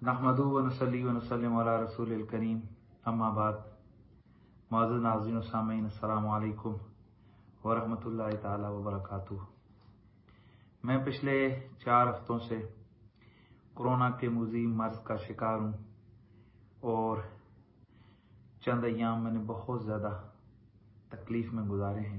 नहमदु व नसल्ली व नसल्लिम अला रसूलिल करीम अम्मा बाद। मुअज़्ज़िज़ नाज़रीन व सामीन, अस्सलामु अलैकुम व रहमतुल्लाहि ताला व बरकातुहू। मैं पिछले 4 हफ्तों से कोरोना के मुज़ीम मर्ज़ का शिकार हूँ और चंद अय्याम मैंने बहुत ज़्यादा तकलीफ़ में गुजारे हैं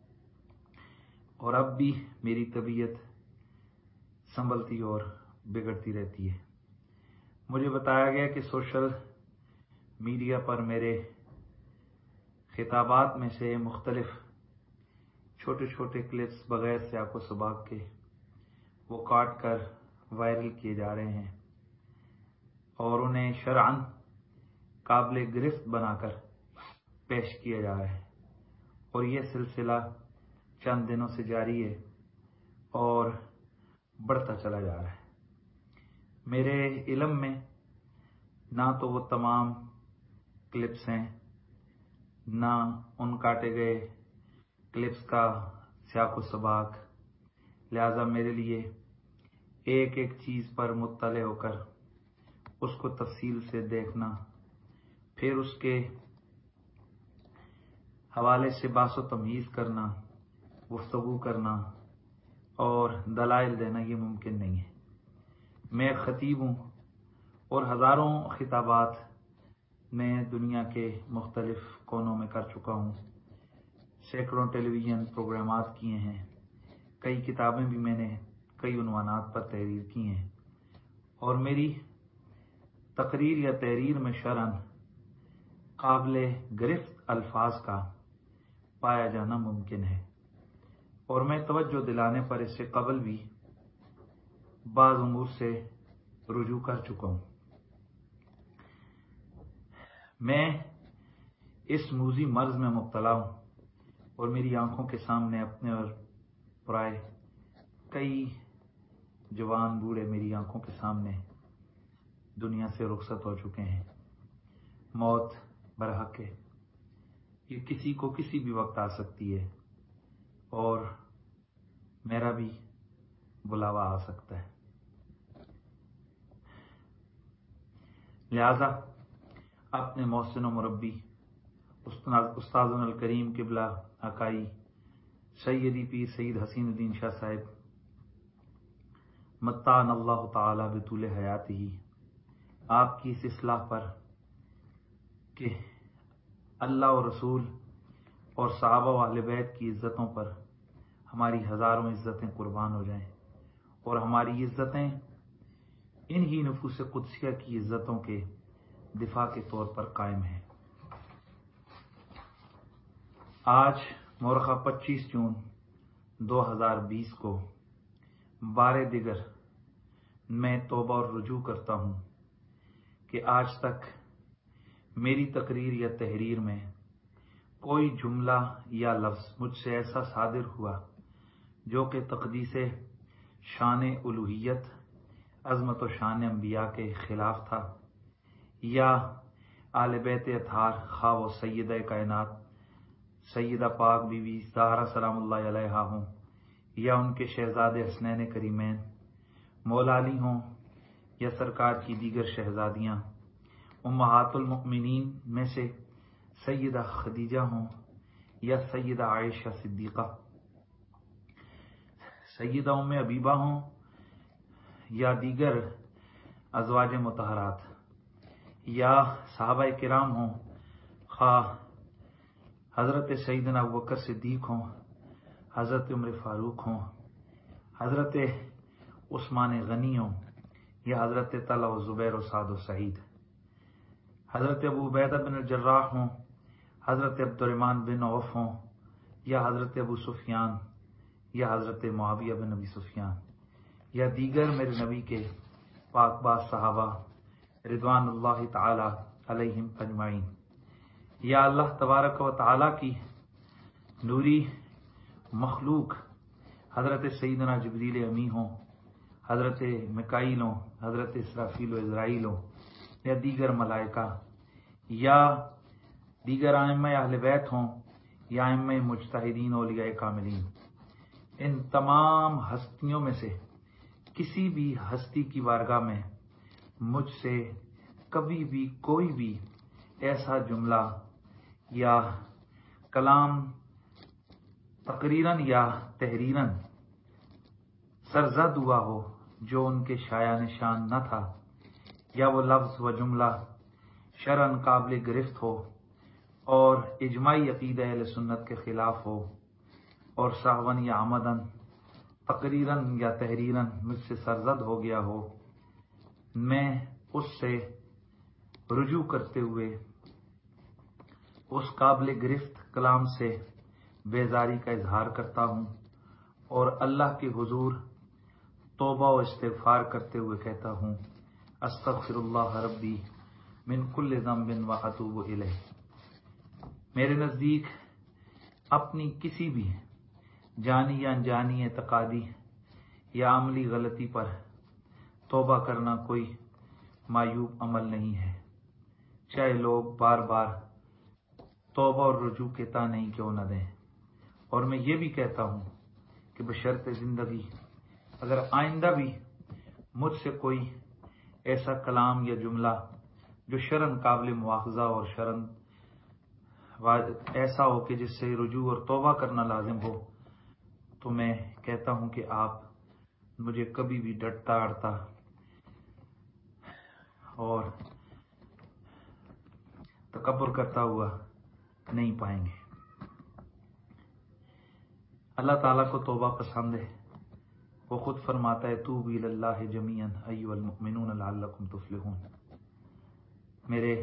और अब भी मेरी तबीयत संभलती और बिगड़ती रहती है। मुझे बताया गया कि सोशल मीडिया पर मेरे खिताबात में से मुख्तलिफ छोटे छोटे क्लिप्स बगैर सियाक़ो सबाक़ के वो काट कर वायरल किए जा रहे हैं और उन्हें शरअन काबिल गिरफ्त बनाकर पेश किया जा रहा है और यह सिलसिला चंद दिनों से जारी है और बढ़ता चला जा रहा है। मेरे इल्म में ना तो वो तमाम क्लिप्स हैं, ना उन काटे गए क्लिप्स का सियाक़ो सबाक़, लिहाजा मेरे लिए एक एक चीज़ पर मुत्तले होकर उसको तफसील से देखना, फिर उसके हवाले से बासो तमीज़ करना, गुफ्तगू करना और दलाइल देना ये मुमकिन नहीं है। मैं एक खतीब हूँ और हज़ारों खिताबात मैं दुनिया के मुख्तलिफ कोनों में कर चुका हूँ, सैकड़ों टेलीविज़न प्रोग्रामात किए हैं, कई किताबें भी मैंने कई उन्वानात पर तहरीर की हैं और मेरी तकरीर या तहरीर में शरअन काबिल गिरफ्त अल्फाज का पाया जाना मुमकिन है और मैं तवज्जो दिलाने पर इससे कबल भी बाज़ उमूर से रुजू कर चुका हूँ। मैं इस मूज़ी मर्ज में मुब्तला हूँ और मेरी आंखों के सामने अपने और पराए कई जवान बूढ़े मेरी आंखों के सामने दुनिया से रुखसत हो चुके हैं। मौत बरहक है, ये किसी को किसी भी वक्त आ सकती है और मेरा भी बुलावा आ सकता है। लिहाजा अपने मोहसिन और मुरब्बी उस्तादुल करीम किबला अकाई सैयदी पीर सईद हसीनुद्दीन शाह साहिब मत्तान अल्लाह ताला बितूल हयातिही आपकी इस इस्लाह पर कि अल्लाह और रसूल और सहाबा व अहले बैत की इज्जतों पर हमारी हजारों इज्जतें कुर्बान हो जाएं और हमारी इज्जतें इन्हीं नफूस कुदसिया की इज्जतों के दिफा के तौर पर कायम है। आज मोरखा 25 जून 2020 को बारे दिगर मैं तौबा और रुजू करता हूँ कि आज तक मेरी तकरीर या तहरीर में कोई जुमला या लफ्ज़ मुझसे ऐसा सादिर हुआ जो कि तक़दीसे शान उलूहियत, अज़मत व शान अंबिया के खिलाफ था या आले बैत अतहार खा व सैयदा कायनात सैयदा पाक बीवी ज़हरा सलामुल्लाह अलैहा हों या उनके शहजादे हसनैन करीमैन मौला अली हों या सरकार की दीगर शहजादियाँ उम्महातुल मुमिनीन में से सैयदा खदीजा हों या सैयदा आयशा सिद्दीक़ा, सैयदा उम्मे अबीबा हों या दीगर अज़वाज मुतहरात या सहाबा किराम हों, खा हज़रत सैयदना अबू बकर सिद्दीक़ हों, हज़रत उमर फारूक हों, हज़रत उस्मान गनी हों या हज़रत तलहा व ज़ुबैर व साद व सईद, हज़रत अबू उबैदा बिन जर्राह हों, हज़रत अब्दुर्रहमान बिन औफ हों या हज़रत अबू सुफियान या हज़रत मुआविया बिन अबी सुफियान या दीगर मेरे नबी के पाकबाज सहाबा रिदवानुल्लाहि ताला अलैहिम अजमाइन, या अल्लाह तबारक व ताला की नूरी मखलूक हज़रत सैयदना जिब्रील अमी हों, हज़रत मिकाईल हों, हज़रत इसराफील व इज़राइल हों या दीगर मलाइका या दीगर आइम्मा अहले बैत हों या आइम्मा मुज्तहिदीन औलिया कामिलीन, इन तमाम हस्तियों में से किसी भी हस्ती की बारगाह में مجھ سے کبھی بھی کوئی بھی ایسا جملہ یا کلام تقریراً یا تحریراً سرزد ہوا ہو جو ان کے شایع نشان نہ تھا، یا وہ لفظ و جملہ شرعاً قابل گرفت ہو اور اجماعی عقیدہ اہل سنت کے خلاف ہو، اور سہون یا عمدن تقریراً یا تحریراً مجھ سے سرزد ہو گیا ہو، میں اس سے رجوع کرتے ہوئے اس قابل گرفت کلام سے بیزاری کا اظہار کرتا ہوں اور اللہ کے حضور توبہ و استغفار کرتے ہوئے کہتا ہوں استغفر اللہ ربی من کل ذنب و اتوب الیہ۔ میرے نزدیک اپنی کسی بھی جانی یا انجانی اعتقادی یا عملی غلطی پر توبہ کرنا کوئی معیوب عمل نہیں ہے، چاہے لوگ بار بار توبہ اور رجوع کے تانے کیوں نہ دیں۔ اور میں یہ بھی کہتا ہوں کہ بشرط زندگی اگر آئندہ بھی مجھ سے کوئی ایسا کلام یا جملہ جو شرعاً قابل مواخذہ اور شرعاً ایسا ہو کہ جس سے رجوع اور توبہ کرنا لازم ہو، تو میں کہتا ہوں کہ آپ مجھے کبھی بھی ڈٹتا اڑتا اور تکبر کرتا ہوا نہیں پائیں گے۔ اللہ تعالیٰ کو توبہ پسند ہے، وہ خود فرماتا ہے توبوا الی اللہ جمیعا ایھا المؤمنون لعلکم تفلحون۔ میرے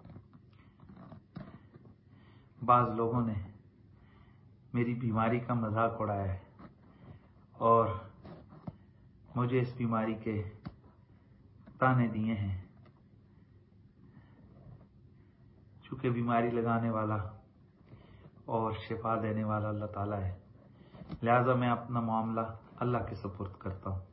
بعض لوگوں نے میری بیماری کا مذاق اڑایا ہے اور مجھے اس بیماری کے تانے دیے ہیں، چونکہ بیماری لگانے والا اور شفا دینے والا اللہ تعالیٰ ہے، لہذا میں اپنا معاملہ اللہ کے سپرد کرتا ہوں۔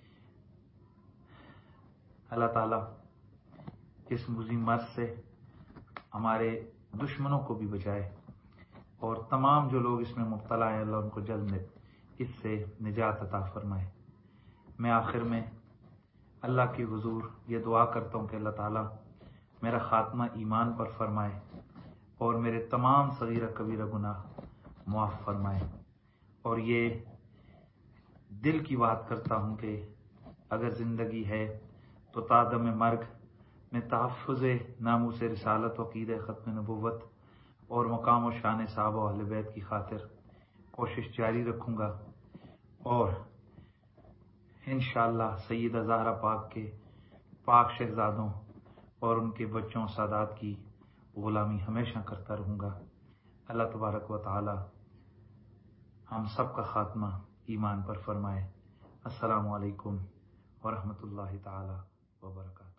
اللہ تعالیٰ اس مضر مرض سے ہمارے دشمنوں کو بھی بچائے اور تمام جو لوگ اس میں مبتلا ہیں اللہ ان کو جلد اس سے نجات عطا فرمائے۔ میں آخر میں اللہ کی حضور یہ دعا کرتا ہوں کہ اللہ تعالیٰ میرا خاتمہ ایمان پر فرمائے اور میرے تمام صغیرہ کبیرہ گناہ معاف فرمائے۔ اور یہ دل کی بات کرتا ہوں کہ اگر زندگی ہے تو تادم مرگ میں تحفظ ناموس رسالت و عقیدہ ختم نبوت اور مقام و شان صحابہ و اہل بیت کی خاطر کوشش جاری رکھوں گا، اور انشاءاللہ سیدہ زہرا پاک کے پاک شہزادوں اور ان کے بچوں سادات کی غلامی ہمیشہ کرتا رہوں گا۔ اللہ تبارک و تعالی ہم سب کا خاتمہ ایمان پر فرمائے۔ السلام علیکم ورحمۃ اللہ تعالی وبرکاتہ۔